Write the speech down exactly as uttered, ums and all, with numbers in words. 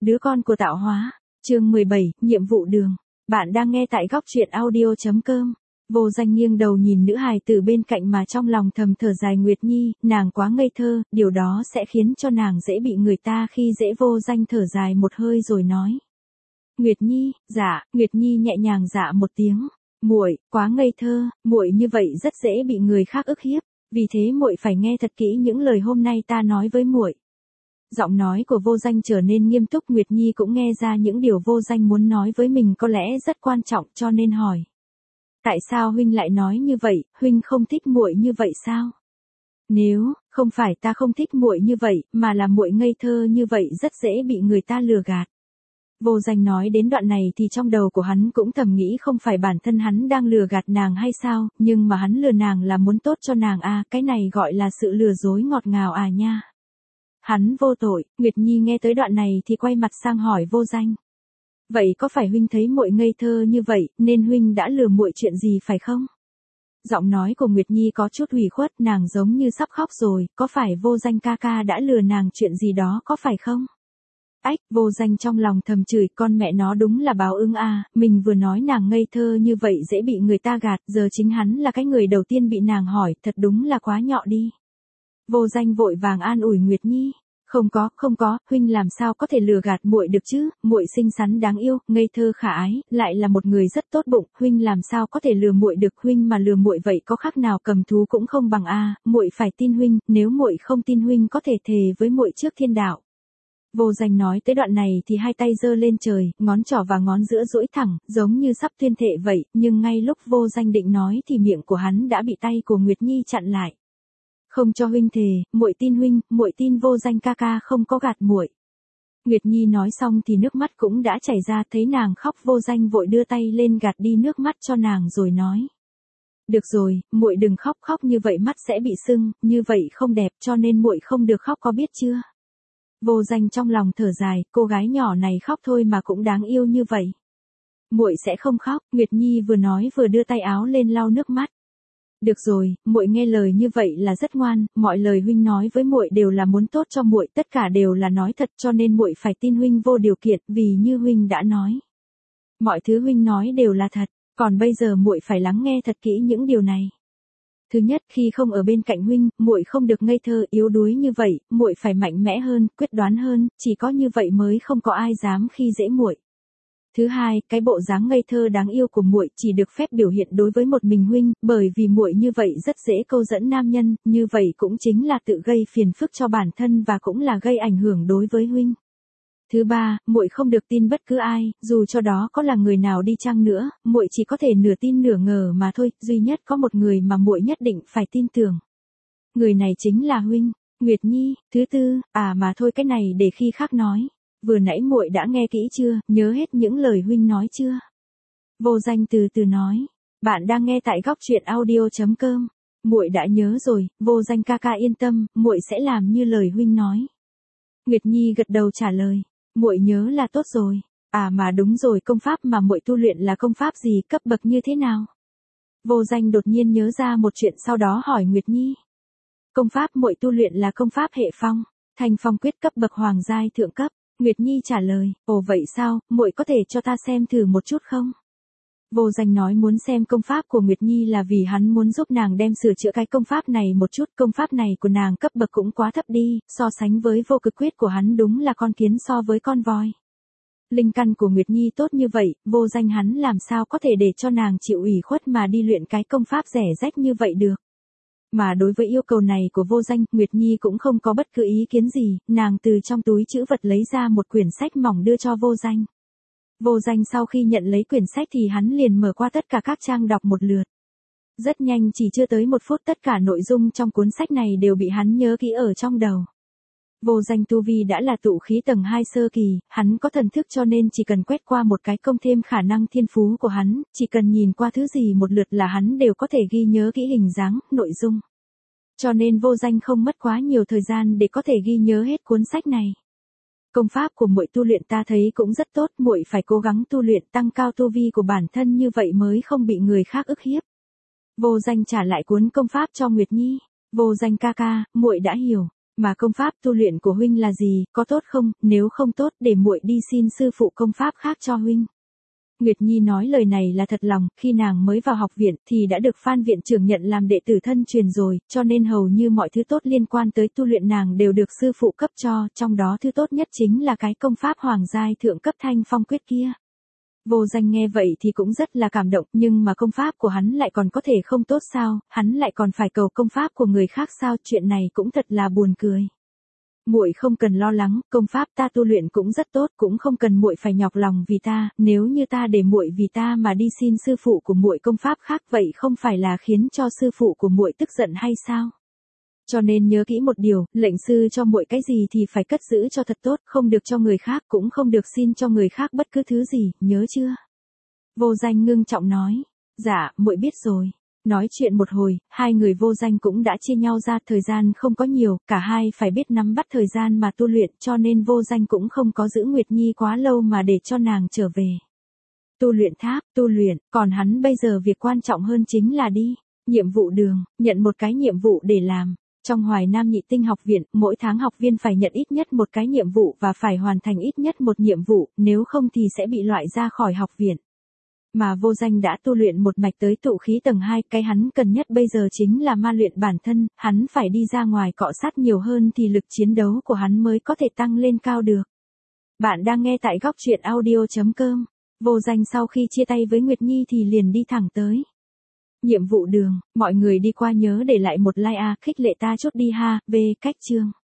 Đứa con của tạo hóa. Chương mười bảy, nhiệm vụ đường. Bạn đang nghe tại góc truyện audio chấm com. Vô Danh nghiêng đầu nhìn nữ hài từ bên cạnh mà trong lòng thầm thở dài. Nguyệt Nhi, nàng quá ngây thơ, điều đó sẽ khiến cho nàng dễ bị người ta khi dễ. Vô Danh thở dài một hơi rồi nói. Nguyệt Nhi, dạ. Nguyệt Nhi nhẹ nhàng dạ một tiếng. Muội, quá ngây thơ, muội như vậy rất dễ bị người khác ức hiếp, vì thế muội phải nghe thật kỹ những lời hôm nay ta nói với muội. Giọng nói của Vô Danh trở nên nghiêm túc. Nguyệt Nhi cũng nghe ra những điều Vô Danh muốn nói với mình có lẽ rất quan trọng, cho nên hỏi. Tại sao huynh lại nói như vậy, huynh không thích muội như vậy sao? Nếu không phải ta không thích muội như vậy, mà là muội ngây thơ như vậy rất dễ bị người ta lừa gạt. Vô Danh nói đến đoạn này thì trong đầu của hắn cũng thầm nghĩ không phải bản thân hắn đang lừa gạt nàng hay sao, nhưng mà hắn lừa nàng là muốn tốt cho nàng à, cái này gọi là sự lừa dối ngọt ngào à nha. Hắn vô tội. Nguyệt Nhi nghe tới đoạn này thì quay mặt sang hỏi Vô Danh. Vậy có phải huynh thấy muội ngây thơ như vậy, nên huynh đã lừa muội chuyện gì phải không? Giọng nói của Nguyệt Nhi có chút ủy khuất, nàng giống như sắp khóc rồi, có phải Vô Danh ca ca đã lừa nàng chuyện gì đó có phải không? Ách, Vô Danh trong lòng thầm chửi, con mẹ nó đúng là báo ứng à, mình vừa nói nàng ngây thơ như vậy dễ bị người ta gạt, giờ chính hắn là cái người đầu tiên bị nàng hỏi, thật đúng là quá nhọ đi. Vô Danh vội vàng an ủi Nguyệt Nhi, không có, không có, huynh làm sao có thể lừa gạt muội được chứ, muội xinh xắn đáng yêu, ngây thơ khả ái, lại là một người rất tốt bụng, huynh làm sao có thể lừa muội được, huynh mà lừa muội vậy có khác nào cầm thú cũng không bằng a, muội phải tin huynh, nếu muội không tin huynh có thể thề với muội trước thiên đạo. Vô Danh nói tới đoạn này thì hai tay giơ lên trời, ngón trỏ và ngón giữa duỗi thẳng, giống như sắp tuyên thệ vậy, nhưng ngay lúc Vô Danh định nói thì miệng của hắn đã bị tay của Nguyệt Nhi chặn lại. Không cho huynh thề, muội tin huynh, muội tin Vô Danh ca ca không có gạt muội. Nguyệt Nhi nói xong thì nước mắt cũng đã chảy ra, thấy nàng khóc Vô Danh vội đưa tay lên gạt đi nước mắt cho nàng rồi nói. Được rồi, muội đừng khóc, khóc như vậy mắt sẽ bị sưng, như vậy không đẹp, cho nên muội không được khóc có biết chưa? Vô Danh trong lòng thở dài, cô gái nhỏ này khóc thôi mà cũng đáng yêu như vậy. Muội sẽ không khóc. Nguyệt Nhi vừa nói vừa đưa tay áo lên lau nước mắt. Được rồi, muội nghe lời như vậy là rất ngoan, mọi lời huynh nói với muội đều là muốn tốt cho muội, tất cả đều là nói thật, cho nên muội phải tin huynh vô điều kiện, vì như huynh đã nói, mọi thứ huynh nói đều là thật, còn bây giờ muội phải lắng nghe thật kỹ những điều này. Thứ nhất, khi không ở bên cạnh huynh, muội không được ngây thơ, yếu đuối như vậy, muội phải mạnh mẽ hơn, quyết đoán hơn, chỉ có như vậy mới không có ai dám khi dễ muội. Thứ hai, cái bộ dáng ngây thơ đáng yêu của muội chỉ được phép biểu hiện đối với một mình huynh, bởi vì muội như vậy rất dễ câu dẫn nam nhân, như vậy cũng chính là tự gây phiền phức cho bản thân và cũng là gây ảnh hưởng đối với huynh. Thứ ba, muội không được tin bất cứ ai, dù cho đó có là người nào đi chăng nữa, muội chỉ có thể nửa tin nửa ngờ mà thôi, duy nhất có một người mà muội nhất định phải tin tưởng. Người này chính là huynh, Nguyệt Nhi. Thứ tư, à mà thôi cái này để khi khác nói. Vừa nãy muội đã nghe kỹ chưa, nhớ hết những lời huynh nói chưa? Vô Danh từ từ nói. Bạn đang nghe tại góc truyện audio chấm com. Muội đã nhớ rồi, Vô Danh ca ca yên tâm, muội sẽ làm như lời huynh nói. Nguyệt Nhi gật đầu trả lời. Muội nhớ là tốt rồi. À mà đúng rồi, công pháp mà muội tu luyện là công pháp gì, cấp bậc như thế nào? Vô Danh đột nhiên nhớ ra một chuyện, sau đó hỏi Nguyệt Nhi. Công pháp muội tu luyện là công pháp hệ phong, Thanh Phong quyết, cấp bậc hoàng giai thượng cấp. Nguyệt Nhi trả lời, ồ vậy sao, muội có thể cho ta xem thử một chút không? Vô Danh nói muốn xem công pháp của Nguyệt Nhi là vì hắn muốn giúp nàng đem sửa chữa cái công pháp này một chút, công pháp này của nàng cấp bậc cũng quá thấp đi, so sánh với vô cực quyết của hắn đúng là con kiến so với con voi. Linh căn của Nguyệt Nhi tốt như vậy, Vô Danh hắn làm sao có thể để cho nàng chịu ủy khuất mà đi luyện cái công pháp rẻ rách như vậy được. Mà đối với yêu cầu này của Vô Danh, Nguyệt Nhi cũng không có bất cứ ý kiến gì, nàng từ trong túi trữ vật lấy ra một quyển sách mỏng đưa cho Vô Danh. Vô Danh sau khi nhận lấy quyển sách thì hắn liền mở qua tất cả các trang đọc một lượt. Rất nhanh, chỉ chưa tới một phút tất cả nội dung trong cuốn sách này đều bị hắn nhớ kỹ ở trong đầu. Vô Danh tu vi đã là tụ khí tầng hai sơ kỳ, hắn có thần thức cho nên chỉ cần quét qua một cái công thêm khả năng thiên phú của hắn, chỉ cần nhìn qua thứ gì một lượt là hắn đều có thể ghi nhớ kỹ hình dáng, nội dung. Cho nên Vô Danh không mất quá nhiều thời gian để có thể ghi nhớ hết cuốn sách này. Công pháp của muội tu luyện ta thấy cũng rất tốt, muội phải cố gắng tu luyện tăng cao tu vi của bản thân như vậy mới không bị người khác ức hiếp. Vô Danh trả lại cuốn công pháp cho Nguyệt Nhi. Vô Danh ca ca, muội đã hiểu. Mà công pháp tu luyện của huynh là gì, có tốt không, nếu không tốt để muội đi xin sư phụ công pháp khác cho huynh. Nguyệt Nhi nói lời này là thật lòng, khi nàng mới vào học viện thì đã được Phan viện trưởng nhận làm đệ tử thân truyền rồi, cho nên hầu như mọi thứ tốt liên quan tới tu luyện nàng đều được sư phụ cấp cho, trong đó thứ tốt nhất chính là cái công pháp hoàng giai thượng cấp Thanh Phong quyết kia. Vô Danh nghe vậy thì cũng rất là cảm động, nhưng mà công pháp của hắn lại còn có thể không tốt sao, hắn lại còn phải cầu công pháp của người khác sao, chuyện này cũng thật là buồn cười. Muội không cần lo lắng, công pháp ta tu luyện cũng rất tốt, cũng không cần muội phải nhọc lòng vì ta, nếu như ta để muội vì ta mà đi xin sư phụ của muội công pháp khác, vậy không phải là khiến cho sư phụ của muội tức giận hay sao? Cho nên nhớ kỹ một điều, lệnh sư cho muội cái gì thì phải cất giữ cho thật tốt, không được cho người khác, cũng không được xin cho người khác bất cứ thứ gì, nhớ chưa? Vô Danh ngưng trọng nói. Dạ, muội biết rồi. Nói chuyện một hồi, hai người Vô Danh cũng đã chia nhau ra, thời gian không có nhiều, cả hai phải biết nắm bắt thời gian mà tu luyện, cho nên Vô Danh cũng không có giữ Nguyệt Nhi quá lâu mà để cho nàng trở về. Tu luyện tháp, tu luyện, còn hắn bây giờ việc quan trọng hơn chính là đi. Nhiệm vụ đường, nhận một cái nhiệm vụ để làm. Trong Hoài Nam Nhị Tinh học viện, mỗi tháng học viên phải nhận ít nhất một cái nhiệm vụ và phải hoàn thành ít nhất một nhiệm vụ, nếu không thì sẽ bị loại ra khỏi học viện. Mà Vô Danh đã tu luyện một mạch tới tụ khí tầng hai, cái hắn cần nhất bây giờ chính là ma luyện bản thân, hắn phải đi ra ngoài cọ sát nhiều hơn thì lực chiến đấu của hắn mới có thể tăng lên cao được. Bạn đang nghe tại góc truyện audio chấm com. Vô Danh sau khi chia tay với Nguyệt Nhi thì liền đi thẳng tới nhiệm vụ đường, mọi người đi qua nhớ để lại một like a, khích lệ ta chút đi ha, về cách chương.